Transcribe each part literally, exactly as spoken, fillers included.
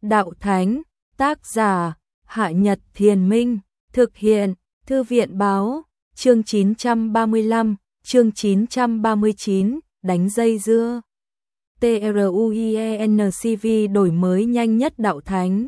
đạo thánh, tác giả, Hạ Nhật Thiền Minh, thực hiện, Thư viện báo, chương chín trăm ba mươi lăm, chương chín trăm ba mươi chín, đánh dây dưa. TRUIENCV đổi mới nhanh nhất đạo thánh.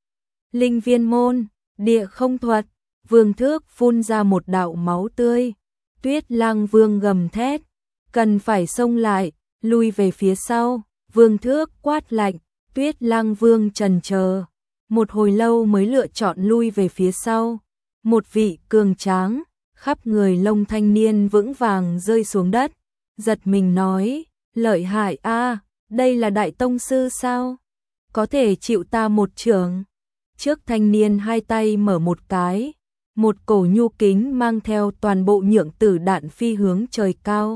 Linh viên môn, địa không thuật, Vương Thước phun ra một đạo máu tươi. Tuyết Lang Vương gầm thét, cần phải xông lại, lui về phía sau. Vương Thước quát lạnh, Tuyết Lang Vương trần chờ, một hồi lâu mới lựa chọn lui về phía sau. Một vị cường tráng, khắp người lông thanh niên vững vàng rơi xuống đất, giật mình nói, lợi hại a, đây là đại tông sư sao? Có thể chịu ta một chưởng. Trước thanh niên hai tay mở một cái, một cổ nhu kính mang theo toàn bộ nhượng tử đạn phi hướng trời cao.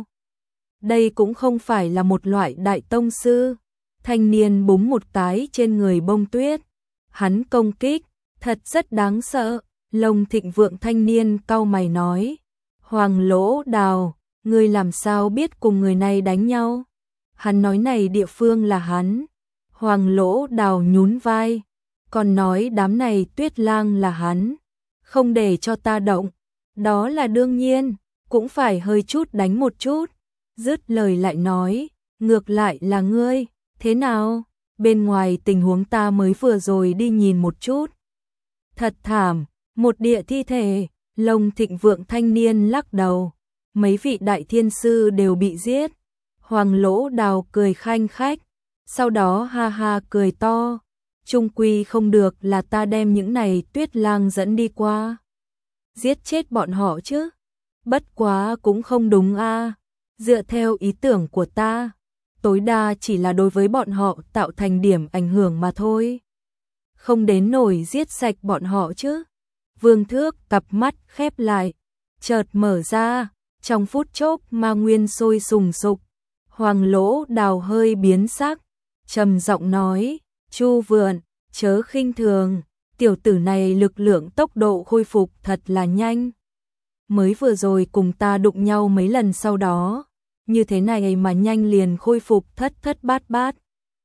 Đây cũng không phải là một loại đại tông sư. Thanh niên búng một cái trên người bông tuyết. Hắn công kích, thật rất đáng sợ. Lông thịnh vượng thanh niên cau mày nói, Hoàng Lỗ Đào, ngươi làm sao biết cùng người này đánh nhau? Hắn nói này địa phương là hắn. Hoàng Lỗ Đào nhún vai, còn nói đám này Tuyết Lang là hắn, không để cho ta động. Đó là đương nhiên, cũng phải hơi chút đánh một chút. Dứt lời lại nói, ngược lại là ngươi, thế nào? Bên ngoài tình huống ta mới vừa rồi đi nhìn một chút. Thật thảm, một địa thi thể. Lông thịnh vượng thanh niên lắc đầu, mấy vị đại thiên sư đều bị giết. Hoàng Lỗ Đào cười khanh khách, sau đó ha ha cười to, chung quy không được là ta đem những này Tuyết Lang dẫn đi qua, giết chết bọn họ chứ. Bất quá cũng không đúng a, dựa theo ý tưởng của ta, tối đa chỉ là đối với bọn họ tạo thành điểm ảnh hưởng mà thôi, không đến nổi giết sạch bọn họ chứ. Vương Thước cặp mắt khép lại, chợt mở ra, trong phút chốc ma nguyên sôi sùng sục. Hoàng Lỗ Đào hơi biến sắc, trầm giọng nói, Chu Vượn, chớ khinh thường, tiểu tử này lực lượng tốc độ khôi phục thật là nhanh. Mới vừa rồi cùng ta đụng nhau mấy lần sau đó, như thế này mà nhanh liền khôi phục thất thất bát bát.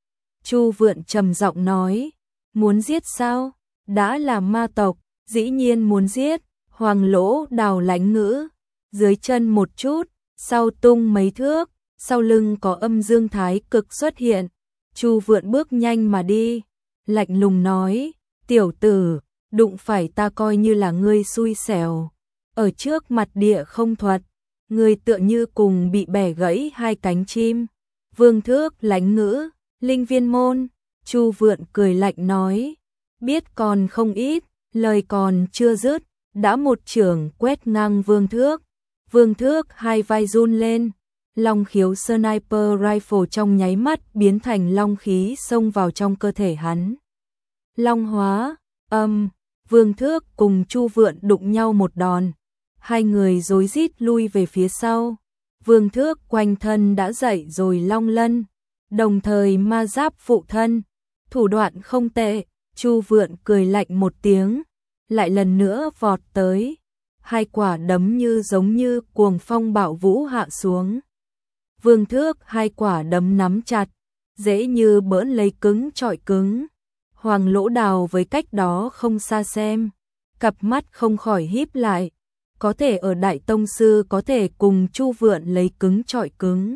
Chu Vượn trầm giọng nói, muốn giết sao? Đã là ma tộc, dĩ nhiên muốn giết. Hoàng Lỗ Đào lãnh ngữ, dưới chân một chút, sau tung mấy thước, sau lưng có âm dương thái cực xuất hiện. Chu Vượn bước nhanh mà đi, lạnh lùng nói, tiểu tử, đụng phải ta coi như là ngươi xui xẻo. Ở trước mặt địa không thuật, ngươi tựa như cùng bị bẻ gãy hai cánh chim. Vương Thước lãnh ngữ, linh viên môn. Chu Vượn cười lạnh nói, biết còn không ít. Lời còn chưa dứt, đã một chưởng quét ngang Vương Thước. Vương Thước hai vai run lên, long khiếu sniper rifle trong nháy mắt biến thành long khí xông vào trong cơ thể hắn. Long hóa, âm, Vương Thước cùng Chu Vượn đụng nhau một đòn, hai người rối rít lui về phía sau. Vương Thước quanh thân đã dậy rồi long lân, đồng thời ma giáp phụ thân, thủ đoạn không tệ. Chu Vượn cười lạnh một tiếng, lại lần nữa vọt tới, hai quả đấm như giống như cuồng phong bạo vũ hạ xuống. Vương Thước hai quả đấm nắm chặt, dễ như bỡn lấy cứng chọi cứng. Hoàng Lỗ Đào với cách đó không xa xem, cặp mắt không khỏi híp lại, có thể ở đại tông sư có thể cùng Chu Vượn lấy cứng chọi cứng.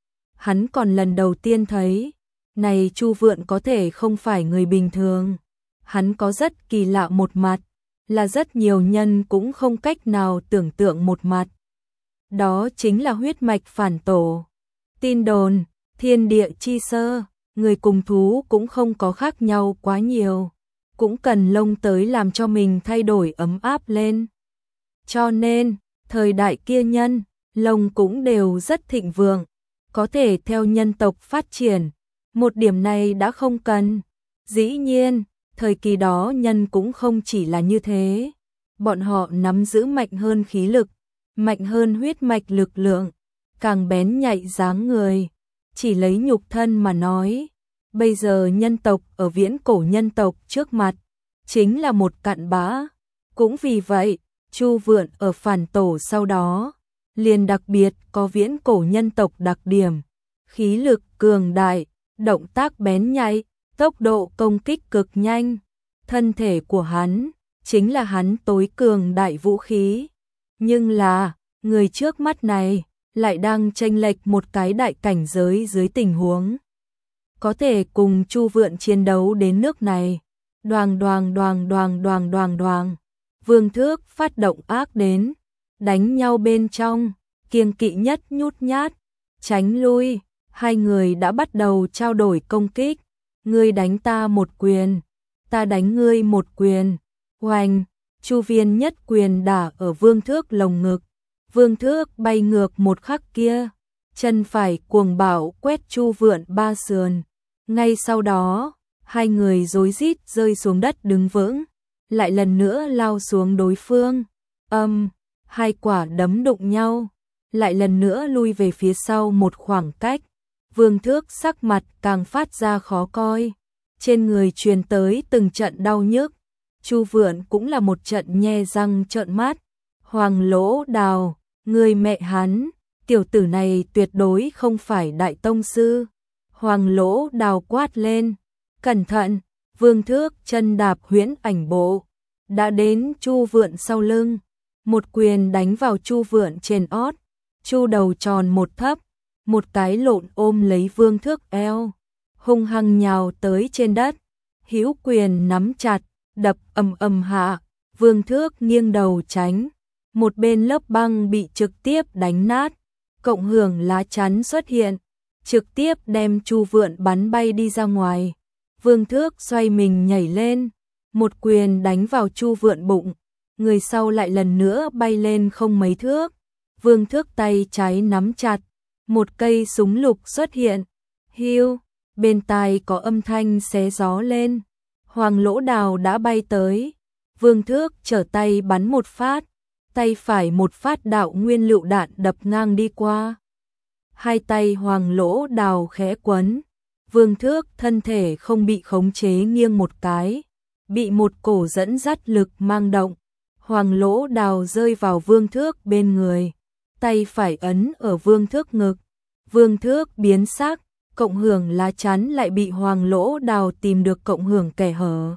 Hắn còn lần đầu tiên thấy, này Chu Vượn có thể không phải người bình thường. Hắn có rất kỳ lạ một mặt, là rất nhiều nhân cũng không cách nào tưởng tượng một mặt. Đó chính là huyết mạch phản tổ. Tin đồn, thiên địa chi sơ, người cùng thú cũng không có khác nhau quá nhiều, cũng cần lông tới làm cho mình thay đổi ấm áp lên. Cho nên, thời đại kia nhân, lông cũng đều rất thịnh vượng, có thể theo nhân tộc phát triển. Một điểm này đã không cần. Dĩ nhiên, thời kỳ đó nhân cũng không chỉ là như thế. Bọn họ nắm giữ mạnh hơn khí lực, mạnh hơn huyết mạch lực lượng, càng bén nhạy dáng người. Chỉ lấy nhục thân mà nói, bây giờ nhân tộc ở viễn cổ nhân tộc trước mặt, chính là một cặn bã. Cũng vì vậy, Chu Vượn ở phản tổ sau đó, liền đặc biệt có viễn cổ nhân tộc đặc điểm, khí lực cường đại, động tác bén nhạy, tốc độ công kích cực nhanh, thân thể của hắn chính là hắn tối cường đại vũ khí. Nhưng là, người trước mắt này lại đang chênh lệch một cái đại cảnh giới dưới tình huống có thể cùng Chu Vượn chiến đấu đến nước này. Đoàng đoàng đoàng đoàng đoàng đoàng đoàng. Vương Thước phát động ác đến, đánh nhau bên trong, kiêng kỵ nhất nhút nhát, tránh lui, hai người đã bắt đầu trao đổi công kích. Ngươi đánh ta một quyền, ta đánh ngươi một quyền. Oanh, Chu Viên nhất quyền đả ở Vương Thước lồng ngực. Vương Thước bay ngược một khắc kia, chân phải cuồng bạo quét Chu Vượn ba sườn. Ngay sau đó, hai người rối rít rơi xuống đất đứng vững, lại lần nữa lao xuống đối phương. Âm, um, hai quả đấm đụng nhau, lại lần nữa lui về phía sau một khoảng cách. Vương Thước sắc mặt càng phát ra khó coi, trên người truyền tới từng trận đau nhức. Chu Vượn cũng là một trận nhe răng trợn mắt. Hoàng Lỗ Đào, người mẹ hắn, tiểu tử này tuyệt đối không phải đại tông sư. Hoàng Lỗ Đào quát lên, cẩn thận. Vương Thước chân đạp huyễn ảnh bộ, đã đến Chu Vượn sau lưng, một quyền đánh vào Chu Vượn trên ót. Chu đầu tròn một thấp, một cái lộn ôm lấy Vương Thước eo, hung hăng nhào tới trên đất, hữu quyền nắm chặt, đập ầm ầm hạ. Vương Thước nghiêng đầu tránh, một bên lớp băng bị trực tiếp đánh nát, cộng hưởng lá chắn xuất hiện, trực tiếp đem Chu Vượn bắn bay đi ra ngoài. Vương Thước xoay mình nhảy lên, một quyền đánh vào Chu Vượn bụng, người sau lại lần nữa bay lên không mấy thước. Vương Thước tay trái nắm chặt, một cây súng lục xuất hiện, hiu, bên tai có âm thanh xé gió lên. Hoàng Lỗ Đào đã bay tới, Vương Thước trở tay bắn một phát, tay phải một phát đạo nguyên lựu đạn đập ngang đi qua. Hai tay Hoàng Lỗ Đào khẽ quấn, Vương Thước thân thể không bị khống chế nghiêng một cái, bị một cổ dẫn dắt lực mang động. Hoàng Lỗ Đào rơi vào Vương Thước bên người, tay phải ấn ở Vương Thước ngực. Vương Thước biến sắc, cộng hưởng lá chắn lại bị Hoàng Lỗ Đào tìm được cộng hưởng kẻ hở.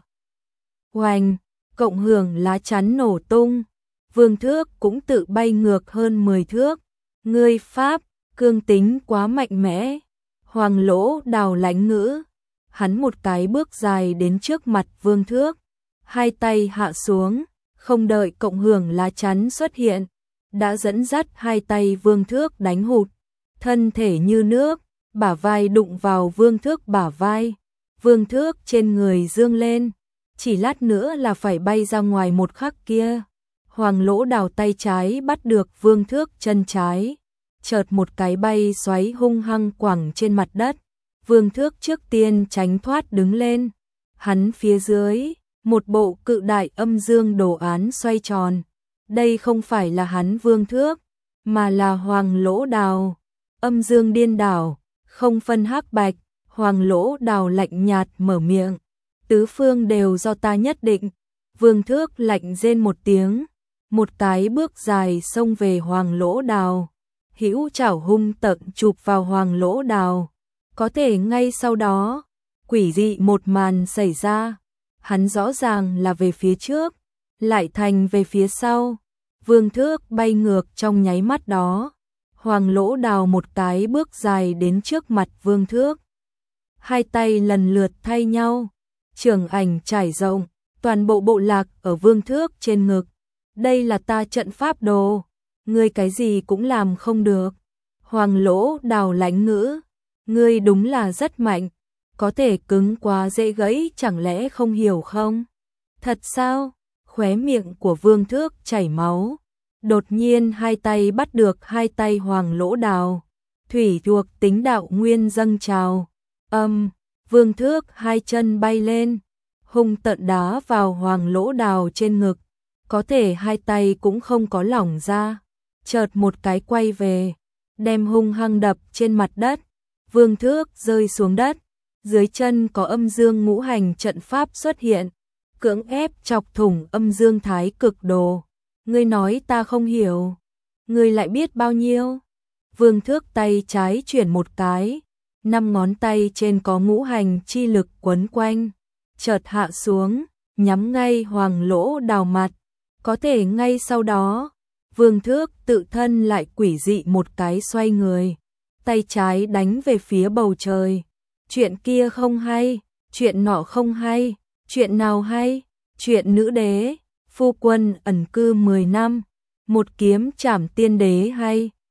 Oanh, cộng hưởng lá chắn nổ tung, Vương Thước cũng tự bay ngược hơn mười thước. Ngươi pháp, cương tính quá mạnh mẽ. Hoàng Lỗ Đào lãnh ngữ, hắn một cái bước dài đến trước mặt Vương Thước, hai tay hạ xuống, không đợi cộng hưởng lá chắn xuất hiện, đã dẫn dắt hai tay Vương Thước đánh hụt, thân thể như nước, bả vai đụng vào Vương Thước bả vai. Vương Thước trên người dương lên, chỉ lát nữa là phải bay ra ngoài một khắc kia. Hoàng Lỗ Đào tay trái bắt được Vương Thước chân trái, chợt một cái bay xoáy hung hăng quẳng trên mặt đất. Vương Thước trước tiên tránh thoát đứng lên, hắn phía dưới, một bộ cự đại âm dương đồ án xoay tròn. Đây không phải là hắn Vương Thước, mà là Hoàng Lỗ Đào. Âm dương điên đảo, không phân hắc bạch. Hoàng Lỗ Đào lạnh nhạt mở miệng, tứ phương đều do ta nhất định. Vương Thước lạnh rên một tiếng, một cái bước dài xông về Hoàng Lỗ Đào, hữu chảo hung tợn chụp vào Hoàng Lỗ Đào. Có thể ngay sau đó, quỷ dị một màn xảy ra, hắn rõ ràng là về phía trước, lại thành về phía sau. Vương Thước bay ngược trong nháy mắt đó, Hoàng Lỗ Đào một cái bước dài đến trước mặt Vương Thước, hai tay lần lượt thay nhau, trường ảnh trải rộng, toàn bộ bộ lạc ở Vương Thước trên ngực. Đây là ta trận pháp đồ, ngươi cái gì cũng làm không được. Hoàng Lỗ Đào lãnh ngữ, ngươi đúng là rất mạnh, có thể cứng quá dễ gãy chẳng lẽ không hiểu không? Thật sao? Khóe miệng của Vương Thước chảy máu, đột nhiên hai tay bắt được hai tay Hoàng Lỗ Đào, thủy thuộc tính đạo nguyên dâng trào. Âm, um, Vương Thước hai chân bay lên, hung tợn đá vào Hoàng Lỗ Đào trên ngực, có thể hai tay cũng không có lỏng ra, chợt một cái quay về, đem hung hăng đập trên mặt đất. Vương Thước rơi xuống đất, dưới chân có âm dương ngũ hành trận pháp xuất hiện, cưỡng ép chọc thủng âm dương thái cực đồ. Ngươi nói ta không hiểu, ngươi lại biết bao nhiêu? Vương Thước tay trái chuyển một cái, năm ngón tay trên có ngũ hành chi lực quấn quanh, chợt hạ xuống, nhắm ngay Hoàng Lỗ Đào mặt. Có thể ngay sau đó, Vương Thước tự thân lại quỷ dị một cái xoay người, tay trái đánh về phía bầu trời. Chuyện kia không hay, chuyện nọ không hay, chuyện nào hay? Chuyện nữ đế, phu quân ẩn cư mười năm, một kiếm trảm tiên đế hay?